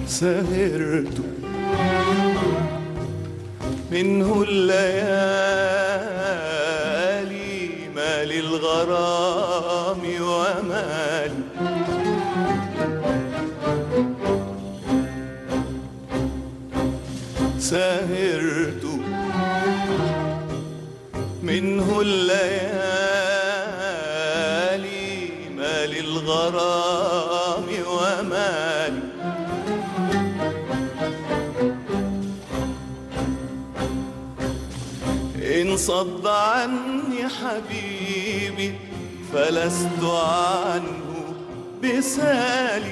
سهرت منه الليالي ما للغرام ومال سهرت منه الليالي ما للغرام ومال إن صد عني حبيبي فلست عنه بسالي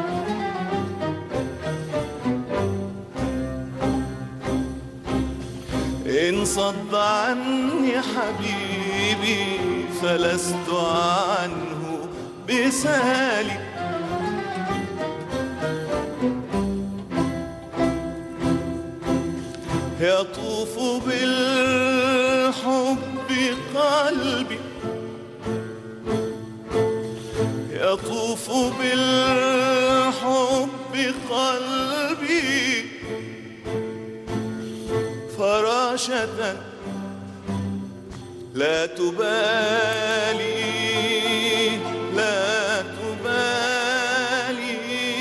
إن صد عني حبيبي فلست عنه بسالي يطوف بالحب قلبي يطوف بالحب قلبي فراشة لا تبالي لا تبالي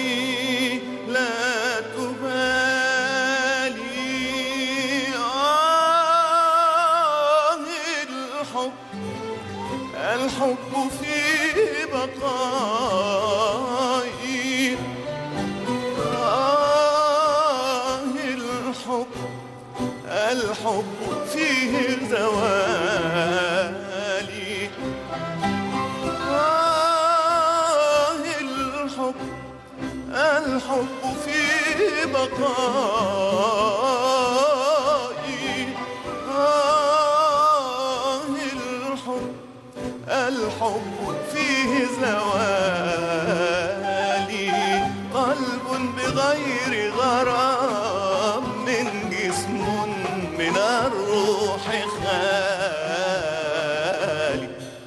لا تبالي الحب في بقائي الحب فيه زوالي الحب في بقائي الحب فيه زوالي قلب بغير غرام من جسم من الروح خالي.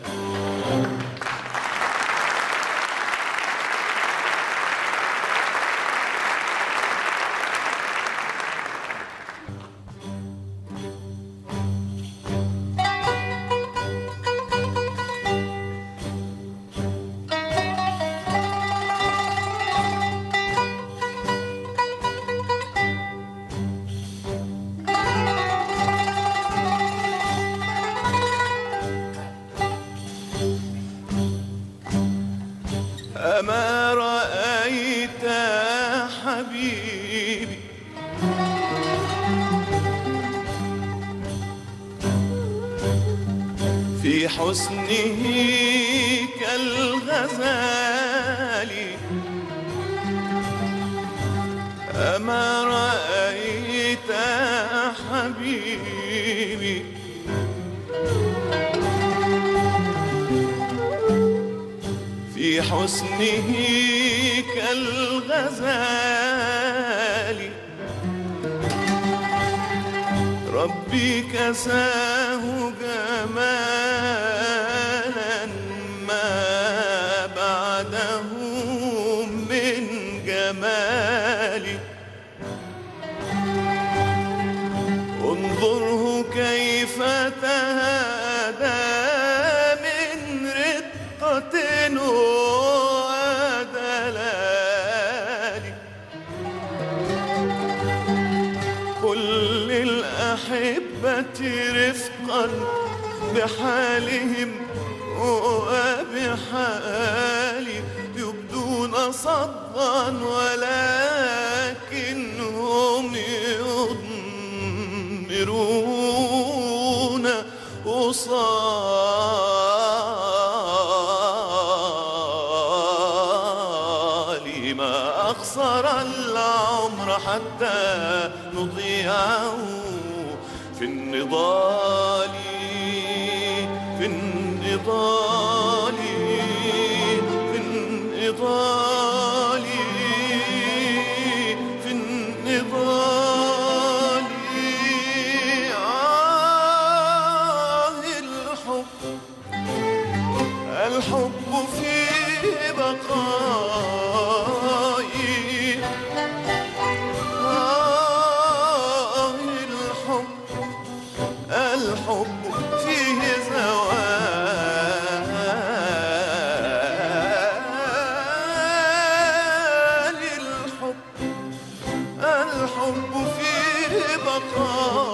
أما رأيت حبيبي في حسنه كالغزال أما رأيت حبيبي في حسنه كالغزال ربي كساه جمالا ما بعده من جمال انظره كيف تهدى من رقة ودلال كل الأحبة رفقا بحالهم وبحالي يبدون صدقا ولكنهم يضمرون وصالي ما أخسر العمر حتى نضيعه في النضال في النضال في النضال في النضال الحب في بقائي خالي